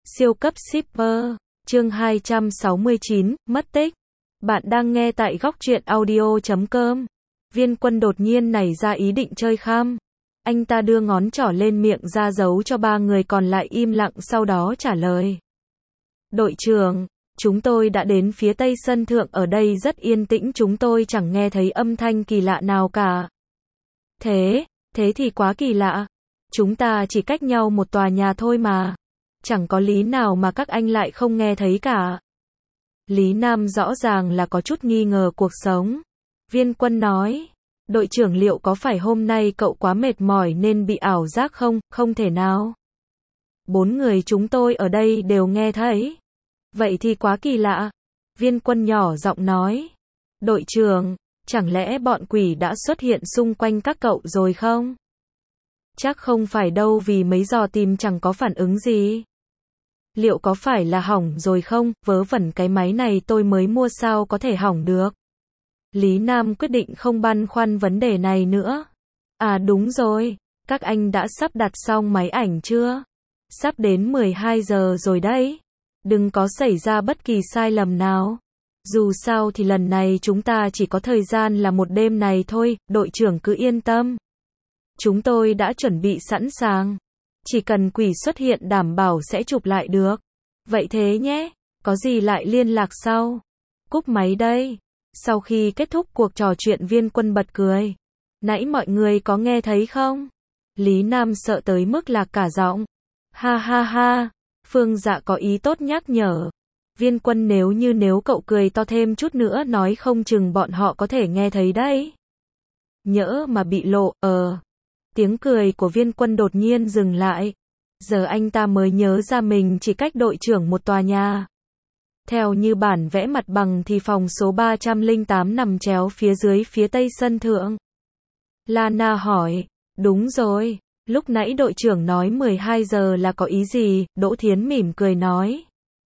Siêu cấp shipper, chương 269, mất tích. Bạn đang nghe tại góc truyện audio.com. Viên Quân đột nhiên nảy ra ý định chơi khăm. Anh ta đưa ngón trỏ lên miệng ra dấu cho ba người còn lại im lặng, sau đó trả lời. Đội trưởng, chúng tôi đã đến phía tây sân thượng, ở đây rất yên tĩnh, chúng tôi chẳng nghe thấy âm thanh kỳ lạ nào cả. Thế thì quá kỳ lạ. Chúng ta chỉ cách nhau một tòa nhà thôi mà. Chẳng có lý nào mà các anh lại không nghe thấy cả. Lý Nam rõ ràng là có chút nghi ngờ cuộc sống. Viên Quân nói, đội trưởng, liệu có phải hôm nay cậu quá mệt mỏi nên bị ảo giác không? Không thể nào. 4 người chúng tôi ở đây đều nghe thấy. Vậy thì quá kỳ lạ. Viên Quân nhỏ giọng nói, đội trưởng, chẳng lẽ bọn quỷ đã xuất hiện xung quanh các cậu rồi không? Chắc không phải đâu, vì mấy giờ tìm chẳng có phản ứng gì. Liệu có phải là hỏng rồi không? Vớ vẩn, cái máy này tôi mới mua, sao có thể hỏng được? Lý Nam quyết định không băn khoăn vấn đề này nữa. À đúng rồi, các anh đã sắp đặt xong máy ảnh chưa? Sắp đến 12 giờ rồi đấy. Đừng có xảy ra bất kỳ sai lầm nào. Dù sao thì lần này chúng ta chỉ có thời gian là một đêm này thôi, đội trưởng cứ yên tâm. Chúng tôi đã chuẩn bị sẵn sàng. Chỉ cần quỷ xuất hiện đảm bảo sẽ chụp lại được. Vậy thế nhé, có gì lại liên lạc sau. Cúp máy đây. Sau khi kết thúc cuộc trò chuyện, Viên Quân bật cười. Nãy mọi người có nghe thấy không? Lý Nam sợ tới mức lạc cả giọng. Ha ha ha, Phương Dạ có ý tốt nhắc nhở. Viên Quân, nếu cậu cười to thêm chút nữa nói không chừng bọn họ có thể nghe thấy đấy. Nhỡ mà bị lộ, Tiếng cười của Viên Quân đột nhiên dừng lại. Giờ anh ta mới nhớ ra mình chỉ cách đội trưởng một tòa nhà. Theo như bản vẽ mặt bằng thì phòng số 308 nằm chéo phía dưới phía tây sân thượng. Lana hỏi, đúng rồi, lúc nãy đội trưởng nói 12 giờ là có ý gì? Đỗ Thiến mỉm cười nói.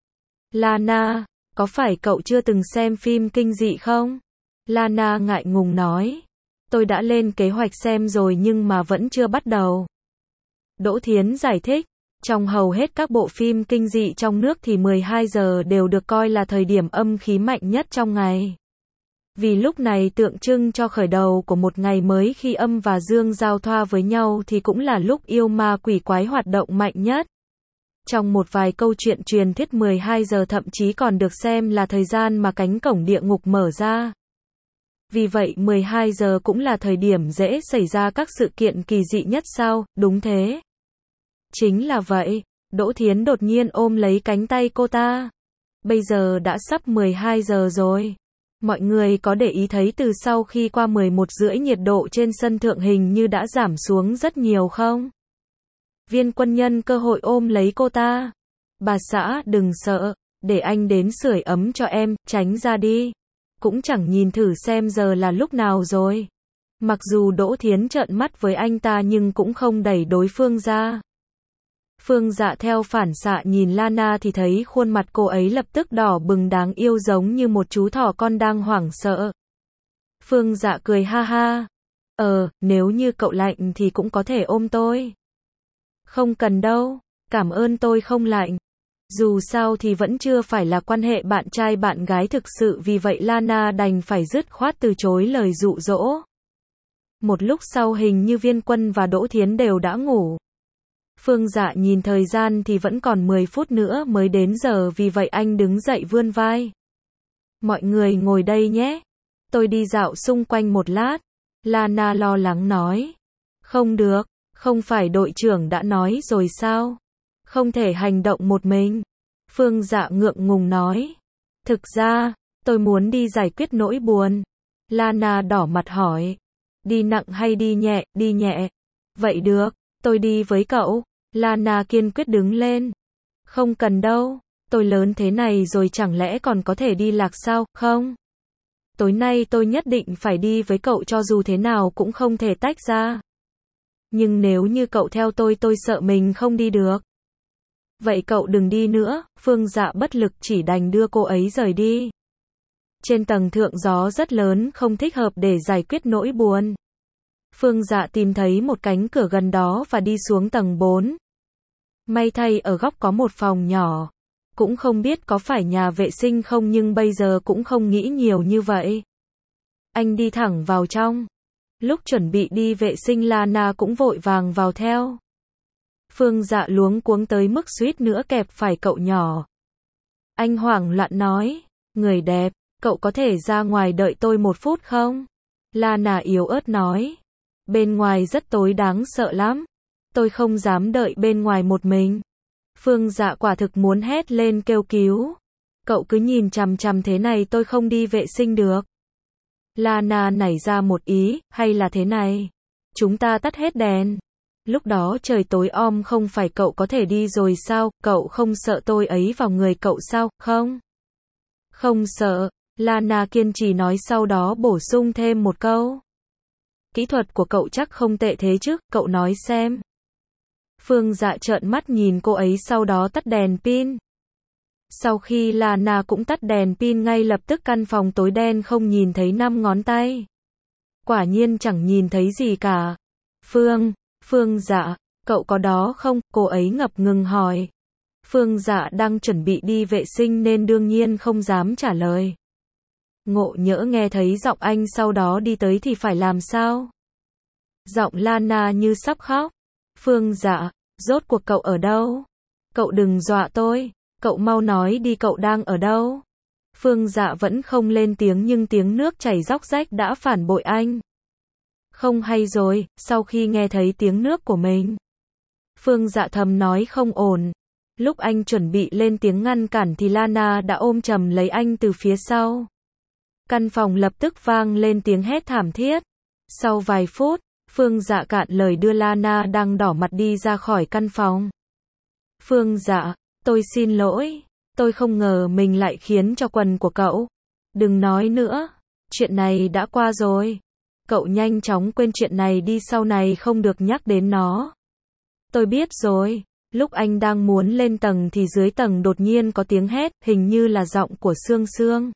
Lana, có phải cậu chưa từng xem phim kinh dị không? Lana ngại ngùng nói. Tôi đã lên kế hoạch xem rồi nhưng mà vẫn chưa bắt đầu. Đỗ Thiến giải thích, trong hầu hết các bộ phim kinh dị trong nước thì 12 giờ đều được coi là thời điểm âm khí mạnh nhất trong ngày. Vì lúc này tượng trưng cho khởi đầu của một ngày mới, khi âm và dương giao thoa với nhau thì cũng là lúc yêu ma quỷ quái hoạt động mạnh nhất. Trong một vài câu chuyện truyền thuyết, 12 giờ thậm chí còn được xem là thời gian mà cánh cổng địa ngục mở ra. Vì vậy 12 giờ cũng là thời điểm dễ xảy ra các sự kiện kỳ dị nhất sao? Đúng thế. Chính là vậy. Đỗ Thiến đột nhiên ôm lấy cánh tay cô ta. Bây giờ đã sắp 12 giờ rồi. Mọi người có để ý thấy từ sau khi qua 11:30 nhiệt độ trên sân thượng hình như đã giảm xuống rất nhiều không? Viên Quân nhân cơ hội ôm lấy cô ta. Bà xã, đừng sợ, để anh đến sưởi ấm cho em, tránh ra đi. Cũng chẳng nhìn thử xem giờ là lúc nào rồi. Mặc dù Đỗ Thiến trợn mắt với anh ta nhưng cũng không đẩy đối phương ra. Phương Dạ theo phản xạ nhìn Lana thì thấy khuôn mặt cô ấy lập tức đỏ bừng đáng yêu, giống như một chú thỏ con đang hoảng sợ. Phương Dạ cười ha ha. Nếu như cậu lạnh thì cũng có thể ôm tôi. Không cần đâu, cảm ơn, tôi không lạnh. Dù sao thì vẫn chưa phải là quan hệ bạn trai bạn gái thực sự, vì vậy Lana đành phải dứt khoát từ chối lời dụ dỗ. Một lúc sau hình như Viên Quân và Đỗ Thiến đều đã ngủ. Phương Dạ nhìn thời gian thì vẫn còn 10 phút nữa mới đến giờ, vì vậy anh đứng dậy vươn vai. Mọi người ngồi đây nhé. Tôi đi dạo xung quanh một lát. Lana lo lắng nói. Không được, không phải đội trưởng đã nói rồi sao? Không thể hành động một mình. Phương Dạ ngượng ngùng nói. Thực ra, tôi muốn đi giải quyết nỗi buồn. Lana đỏ mặt hỏi. Đi nặng hay đi nhẹ? Đi nhẹ. Vậy được, tôi đi với cậu. Lana kiên quyết đứng lên. Không cần đâu, tôi lớn thế này rồi chẳng lẽ còn có thể đi lạc sao? Không. Tối nay tôi nhất định phải đi với cậu, cho dù thế nào cũng không thể tách ra. Nhưng nếu như cậu theo tôi sợ mình không đi được. Vậy cậu đừng đi nữa. Phương Dạ bất lực chỉ đành đưa cô ấy rời đi. Trên tầng thượng gió rất lớn, không thích hợp để giải quyết nỗi buồn. Phương Dạ tìm thấy một cánh cửa gần đó và đi xuống tầng 4. May thay ở góc có một phòng nhỏ. Cũng không biết có phải nhà vệ sinh không nhưng bây giờ cũng không nghĩ nhiều như vậy. Anh đi thẳng vào trong. Lúc chuẩn bị đi vệ sinh Lana cũng vội vàng vào theo. Phương Dạ luống cuống tới mức suýt nữa kẹp phải cậu nhỏ. Anh hoảng loạn nói, người đẹp, cậu có thể ra ngoài đợi tôi 1 phút không? Lana yếu ớt nói, bên ngoài rất tối đáng sợ lắm. Tôi không dám đợi bên ngoài một mình. Phương Dạ quả thực muốn hét lên kêu cứu. Cậu cứ nhìn chằm chằm thế này tôi không đi vệ sinh được. Lana nảy ra một ý, hay là thế này. Chúng ta tắt hết đèn. Lúc đó trời tối om không phải cậu có thể đi rồi sao, cậu không sợ tôi ấy vào người cậu sao, không? Không sợ, Lana kiên trì nói sau đó bổ sung thêm một câu. Kỹ thuật của cậu chắc không tệ thế chứ, cậu nói xem. Phương Dạ trợn mắt nhìn cô ấy sau đó tắt đèn pin. Sau khi Lana cũng tắt đèn pin ngay lập tức căn phòng tối đen không nhìn thấy 5 ngón tay. Quả nhiên chẳng nhìn thấy gì cả. Phương Dạ, cậu có đó không? Cô ấy ngập ngừng hỏi. Phương Dạ đang chuẩn bị đi vệ sinh nên đương nhiên không dám trả lời. Ngộ nhỡ nghe thấy giọng anh sau đó đi tới thì phải làm sao? Giọng Lana như sắp khóc. Phương Dạ, rốt cuộc cậu ở đâu? Cậu đừng dọa tôi, cậu mau nói đi cậu đang ở đâu? Phương Dạ vẫn không lên tiếng nhưng tiếng nước chảy róc rách đã phản bội anh. Không hay rồi, sau khi nghe thấy tiếng nước của mình. Phương Dạ thầm nói không ổn. Lúc anh chuẩn bị lên tiếng ngăn cản thì Lana đã ôm chầm lấy anh từ phía sau. Căn phòng lập tức vang lên tiếng hét thảm thiết. Sau vài phút, Phương Dạ cạn lời đưa Lana đang đỏ mặt đi ra khỏi căn phòng. Phương Dạ, tôi xin lỗi. Tôi không ngờ mình lại khiến cho quần của cậu. Đừng nói nữa. Chuyện này đã qua rồi. Cậu nhanh chóng quên chuyện này đi sau này không được nhắc đến nó. Tôi biết rồi. Lúc anh đang muốn lên tầng thì dưới tầng đột nhiên có tiếng hét, hình như là giọng của Sương Sương.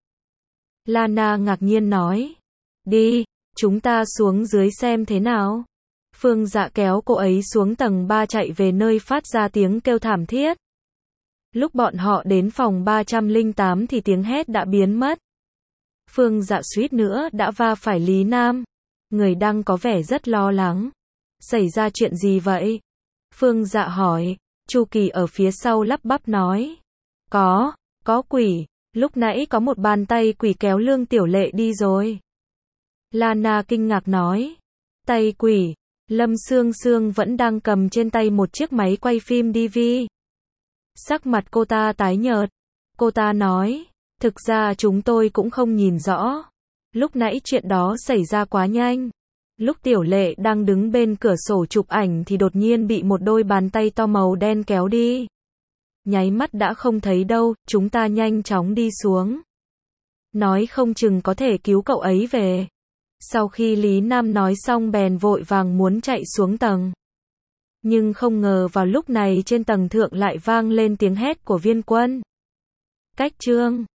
Lana ngạc nhiên nói. Đi, chúng ta xuống dưới xem thế nào. Phương Dạ kéo cô ấy xuống tầng 3 chạy về nơi phát ra tiếng kêu thảm thiết. Lúc bọn họ đến phòng 308 thì tiếng hét đã biến mất. Phương Dạ suýt nữa đã va phải Lý Nam. Người đang có vẻ rất lo lắng. Xảy ra chuyện gì vậy? Phương Dạ hỏi. Chu Kỳ ở phía sau lắp bắp nói. Có quỷ. Lúc nãy có một bàn tay quỷ kéo Lương Tiểu Lệ đi rồi. Lana kinh ngạc nói. Tay quỷ. Lâm Sương Sương vẫn đang cầm trên tay một chiếc máy quay phim DV. Sắc mặt cô ta tái nhợt. Cô ta nói. Thực ra chúng tôi cũng không nhìn rõ. Lúc nãy chuyện đó xảy ra quá nhanh. Lúc Tiểu Lệ đang đứng bên cửa sổ chụp ảnh thì đột nhiên bị một đôi bàn tay to màu đen kéo đi. Nháy mắt đã không thấy đâu, chúng ta nhanh chóng đi xuống. Nói không chừng có thể cứu cậu ấy về. Sau khi Lý Nam nói xong bèn vội vàng muốn chạy xuống tầng. Nhưng không ngờ vào lúc này trên tầng thượng lại vang lên tiếng hét của Viên Quân. Cách chương